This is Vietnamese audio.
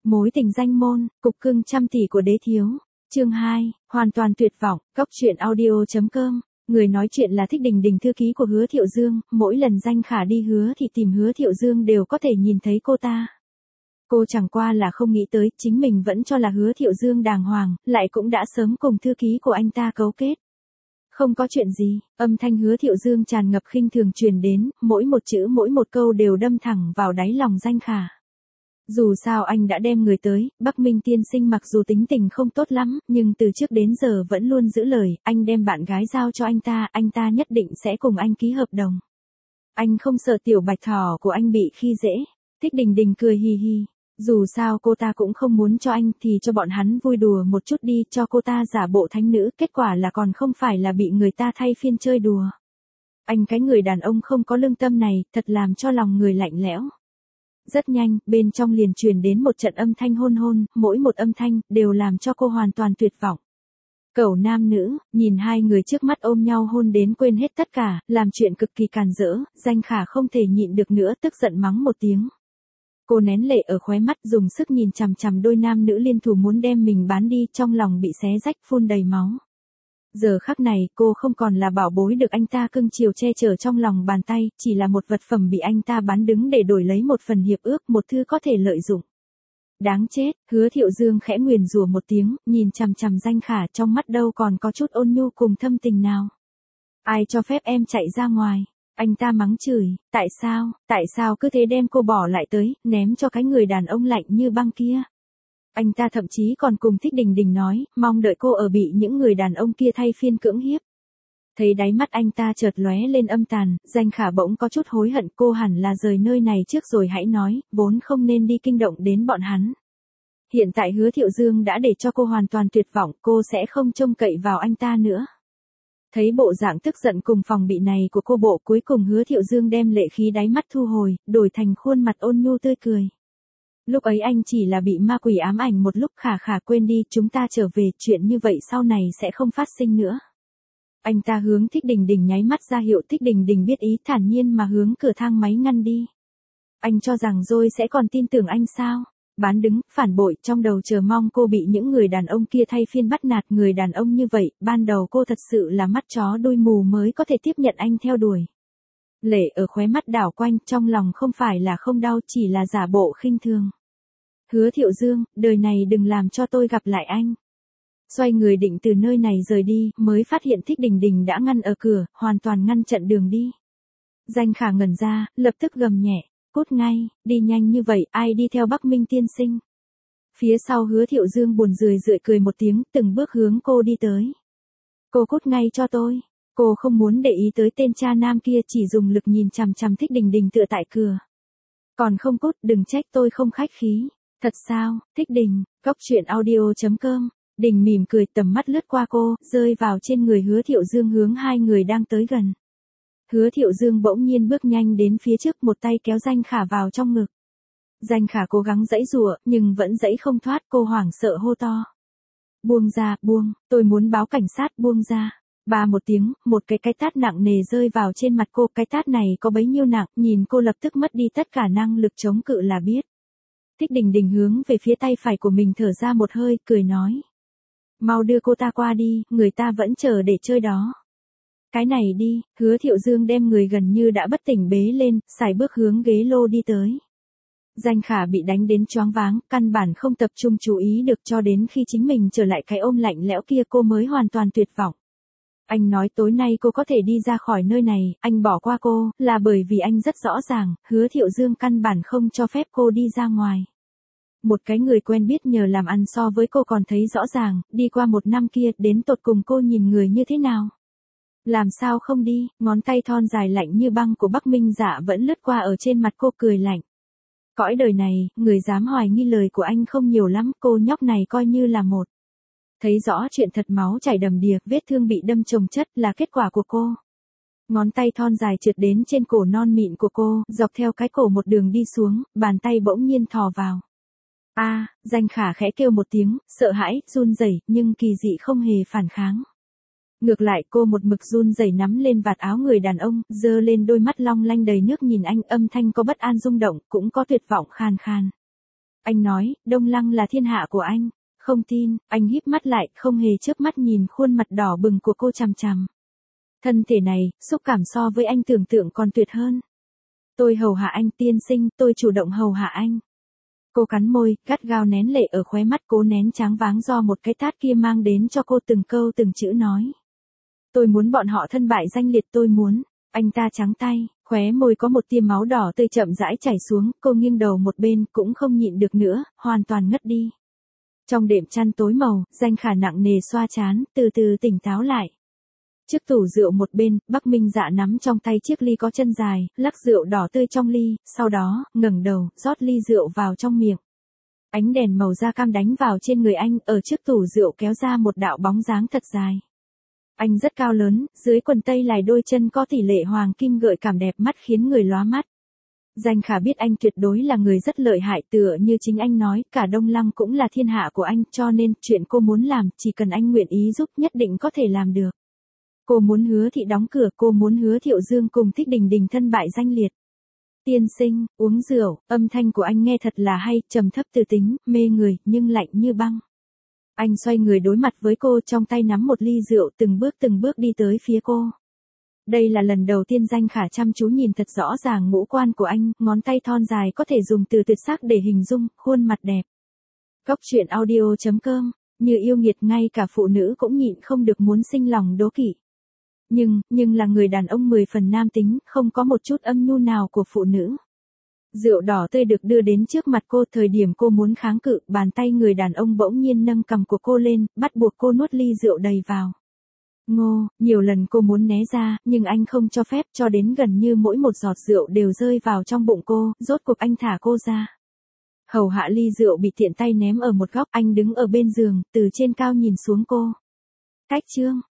Mối tình danh môn, cục cưng trăm tỷ của đế thiếu. Chương 2, hoàn toàn tuyệt vọng, góc truyện audio.com. Người nói chuyện là Thích Đình Đình, thư ký của Hứa Thiệu Dương, mỗi lần Danh Khả đi hứa thì tìm Hứa Thiệu Dương đều có thể nhìn thấy cô ta. Cô chẳng qua là không nghĩ tới, chính mình vẫn cho là Hứa Thiệu Dương đàng hoàng, lại cũng đã sớm cùng thư ký của anh ta cấu kết. Không có chuyện gì, âm thanh Hứa Thiệu Dương tràn ngập khinh thường truyền đến, mỗi một chữ mỗi một câu đều đâm thẳng vào đáy lòng Danh Khả. Dù sao anh đã đem người tới, Bắc Minh tiên sinh mặc dù tính tình không tốt lắm, nhưng từ trước đến giờ vẫn luôn giữ lời, anh đem bạn gái giao cho anh ta nhất định sẽ cùng anh ký hợp đồng. Anh không sợ tiểu bạch thỏ của anh bị khi dễ. Thích Đình Đình cười hì hì. Dù sao cô ta cũng không muốn cho anh thì cho bọn hắn vui đùa một chút đi, cho cô ta giả bộ thánh nữ, kết quả là còn không phải là bị người ta thay phiên chơi đùa. Anh cái người đàn ông không có lương tâm này, thật làm cho lòng người lạnh lẽo. Rất nhanh, bên trong liền truyền đến một trận âm thanh hôn hôn, mỗi một âm thanh, đều làm cho cô hoàn toàn tuyệt vọng. Cẩu nam nữ, nhìn hai người trước mắt ôm nhau hôn đến quên hết tất cả, làm chuyện cực kỳ càn rỡ, Danh Khả không thể nhịn được nữa, tức giận mắng một tiếng. Cô nén lệ ở khóe mắt, dùng sức nhìn chằm chằm đôi nam nữ liên thủ muốn đem mình bán đi, trong lòng bị xé rách phun đầy máu. Giờ khắc này, cô không còn là bảo bối được anh ta cưng chiều che chở trong lòng bàn tay, chỉ là một vật phẩm bị anh ta bán đứng để đổi lấy một phần hiệp ước, một thứ có thể lợi dụng. Đáng chết, Hứa Thiệu Dương khẽ nguyền rủa một tiếng, nhìn chằm chằm Danh Khả, trong mắt đâu còn có chút ôn nhu cùng thâm tình nào. Ai cho phép em chạy ra ngoài? Anh ta mắng chửi, tại sao cứ thế đem cô bỏ lại tới, ném cho cái người đàn ông lạnh như băng kia. Anh ta thậm chí còn cùng Thích Đình Đình nói, mong đợi cô ở bị những người đàn ông kia thay phiên cưỡng hiếp. Thấy đáy mắt anh ta chợt lóe lên âm tàn, Danh Khả bỗng có chút hối hận, cô hẳn là rời nơi này trước rồi hãy nói, vốn không nên đi kinh động đến bọn hắn. Hiện tại Hứa Thiệu Dương đã để cho cô hoàn toàn tuyệt vọng, cô sẽ không trông cậy vào anh ta nữa. Thấy bộ dạng tức giận cùng phòng bị này của cô bộ, cuối cùng Hứa Thiệu Dương đem lệ khí đáy mắt thu hồi, đổi thành khuôn mặt ôn nhu tươi cười. Lúc ấy anh chỉ là bị ma quỷ ám ảnh một lúc, Khả quên đi, chúng ta trở về, chuyện như vậy sau này sẽ không phát sinh nữa. Anh ta hướng Thích Đình Đình nháy mắt ra hiệu, Thích Đình Đình biết ý, thản nhiên mà hướng cửa thang máy ngăn đi. Anh cho rằng rồi sẽ còn tin tưởng anh sao? Bán đứng, phản bội, trong đầu chờ mong cô bị những người đàn ông kia thay phiên bắt nạt, người đàn ông như vậy, ban đầu cô thật sự là mắt chó đuôi mù mới có thể tiếp nhận anh theo đuổi. Lệ ở khóe mắt đảo quanh, trong lòng không phải là không đau, chỉ là giả bộ khinh thường. Hứa Thiệu Dương, đời này đừng làm cho tôi gặp lại anh. Xoay người định từ nơi này rời đi, mới phát hiện Thích Đình Đình đã ngăn ở cửa, hoàn toàn ngăn chặn đường đi. Danh Khả ngẩn ra, lập tức gầm nhẹ, cút ngay, đi nhanh như vậy, ai đi theo Bắc Minh tiên sinh. Phía sau Hứa Thiệu Dương buồn rười rượi cười một tiếng, từng bước hướng cô đi tới. Cô cút ngay cho tôi. Cô không muốn để ý tới tên cha nam kia, chỉ dùng lực nhìn chằm chằm Thích Đình Đình tựa tại cửa. Còn không cút, đừng trách tôi không khách khí. Thật sao? Thích Đình, góc truyện audio.com. Đình mỉm cười, tầm mắt lướt qua cô, rơi vào trên người Hứa Thiệu Dương, hướng hai người đang tới gần. Hứa Thiệu Dương bỗng nhiên bước nhanh đến phía trước, một tay kéo Danh Khả vào trong ngực. Danh Khả cố gắng giãy giụa, nhưng vẫn giãy không thoát, cô hoảng sợ hô to. Buông ra, buông, tôi muốn báo cảnh sát, buông ra. Ba một tiếng, một cái tát nặng nề rơi vào trên mặt cô, cái tát này có bấy nhiêu nặng, nhìn cô lập tức mất đi tất cả năng lực chống cự là biết. Thích Đình Đình hướng về phía tay phải của mình thở ra một hơi, cười nói. Mau đưa cô ta qua đi, người ta vẫn chờ để chơi đó. Cái này đi, Hứa Thiệu Dương đem người gần như đã bất tỉnh bế lên, sải bước hướng ghế lô đi tới. Danh Khả bị đánh đến choáng váng, căn bản không tập trung chú ý được, cho đến khi chính mình trở lại cái ôm lạnh lẽo kia cô mới hoàn toàn tuyệt vọng. Anh nói tối nay cô có thể đi ra khỏi nơi này, anh bỏ qua cô, là bởi vì anh rất rõ ràng, Hứa Thiệu Dương căn bản không cho phép cô đi ra ngoài. Một cái người quen biết nhờ làm ăn so với cô còn thấy rõ ràng, đi qua một năm kia, đến tột cùng cô nhìn người như thế nào. Làm sao không đi, ngón tay thon dài lạnh như băng của Bắc Minh Dạ vẫn lướt qua ở trên mặt cô, cười lạnh. Cõi đời này, người dám hoài nghi lời của anh không nhiều lắm, cô nhóc này coi như là một. Thấy rõ chuyện thật, máu chảy đầm đìa, vết thương bị đâm chồng chất là kết quả của cô. Ngón tay thon dài trượt đến trên cổ non mịn của cô, dọc theo cái cổ một đường đi xuống, bàn tay bỗng nhiên thò vào. Danh Khả khẽ kêu một tiếng, sợ hãi, run rẩy, nhưng kỳ dị không hề phản kháng. Ngược lại cô một mực run rẩy nắm lên vạt áo người đàn ông, giơ lên đôi mắt long lanh đầy nước nhìn anh, âm thanh có bất an rung động, cũng có tuyệt vọng khàn khàn. Anh nói, Đông Lăng là thiên hạ của anh. Không tin, anh híp mắt lại, không hề chớp mắt nhìn khuôn mặt đỏ bừng của cô chằm chằm. Thân thể này, xúc cảm so với anh tưởng tượng còn tuyệt hơn. Tôi hầu hạ anh tiên sinh, tôi chủ động hầu hạ anh. Cô cắn môi, gắt gao nén lệ ở khóe mắt, cố nén tráng váng do một cái tát kia mang đến cho cô, từng câu từng chữ nói. Tôi muốn bọn họ thân bại danh liệt, tôi muốn. Anh ta trắng tay, khóe môi có một tia máu đỏ tươi chậm rãi chảy xuống, cô nghiêng đầu một bên, cũng không nhịn được nữa, hoàn toàn ngất đi. Trong đêm chăn tối màu, Danh Khả nặng nề xoa trán, từ từ tỉnh táo lại. Trước tủ rượu một bên, Bắc Minh Dạ nắm trong tay chiếc ly có chân dài, lắc rượu đỏ tươi trong ly, sau đó, ngẩng đầu, rót ly rượu vào trong miệng. Ánh đèn màu da cam đánh vào trên người anh, ở trước tủ rượu kéo ra một đạo bóng dáng thật dài. Anh rất cao lớn, dưới quần tây lài đôi chân có tỷ lệ hoàng kim gợi cảm đẹp mắt khiến người lóa mắt. Danh Khả biết anh tuyệt đối là người rất lợi hại, tựa như chính anh nói, cả Đông Lăng cũng là thiên hạ của anh, cho nên, chuyện cô muốn làm, chỉ cần anh nguyện ý giúp nhất định có thể làm được. Cô muốn Hứa Thị đóng cửa, cô muốn Hứa Thiệu Dương cùng Thích Đình Đình thân bại danh liệt. Tiên sinh, uống rượu, âm thanh của anh nghe thật là hay, trầm thấp từ tính, mê người, nhưng lạnh như băng. Anh xoay người đối mặt với cô, trong tay nắm một ly rượu, từng bước đi tới phía cô. Đây là lần đầu tiên Danh Khả chăm chú nhìn thật rõ ràng ngũ quan của anh, ngón tay thon dài có thể dùng từ tuyệt sắc để hình dung, khuôn mặt đẹp. Góc truyện audio.com, như yêu nghiệt ngay cả phụ nữ cũng nhịn không được muốn sinh lòng đố kỵ. Nhưng là người đàn ông 10 phần nam tính, không có một chút âm nhu nào của phụ nữ. Rượu đỏ tươi được đưa đến trước mặt cô, thời điểm cô muốn kháng cự, bàn tay người đàn ông bỗng nhiên nâng cằm của cô lên, bắt buộc cô nuốt ly rượu đầy vào. Nhiều lần cô muốn né ra, nhưng anh không cho phép, cho đến gần như mỗi một giọt rượu đều rơi vào trong bụng cô, rốt cuộc anh thả cô ra. Hầu hạ ly rượu bị tiện tay ném ở một góc, anh đứng ở bên giường, từ trên cao nhìn xuống cô. Cách chương